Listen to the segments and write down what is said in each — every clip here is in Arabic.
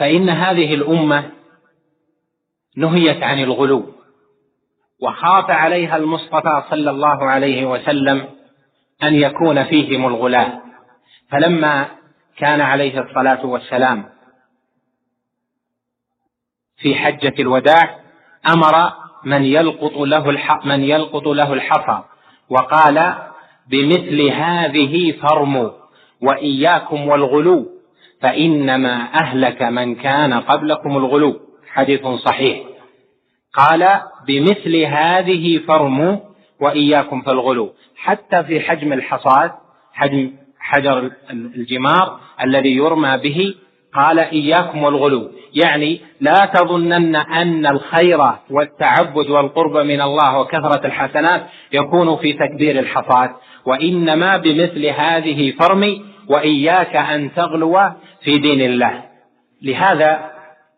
فإن هذه الأمة نهيت عن الغلو، وخاف عليها المصطفى صلى الله عليه وسلم أن يكون فيهم الغلاة، فلما كان عليه الصلاة والسلام في حجة الوداع أمر من يلقط له الحصى وقال: بمثل هذه فارموا وإياكم والغلو فإنما أهلك من كان قبلكم الغلو. حديث صحيح. قال: بمثل هذه فارموا وإياكم فالغلو. حتى في حجم الحصاد، حجم حجر الجمار الذي يرمى به، قال: إياكم والغلو، يعني لا تظنن أن الخير والتعبد والقرب من الله وكثرة الحسنات يكون في تكبير الحصاد، وإنما بمثل هذه فرمي وإياك أن تغلو في دين الله. لهذا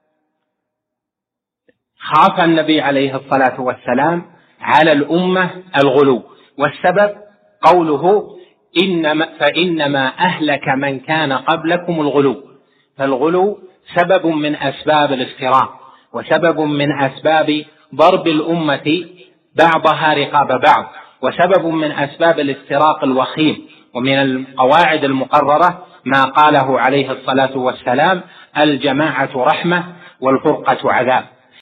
خاف النبي عليه الصلاة والسلام على الأمة الغلو، والسبب قوله: فإنما أهلك من كان قبلكم الغلو. فالغلو سبب من أسباب الافتراء، وسبب من أسباب ضرب الأمة بعضها رقاب بعض، وسبب من أسباب الافتراق الوخيم. ومن القواعد المقررة ما قاله عليه الصلاة والسلام: الجماعة رحمة والفرقة عذاب.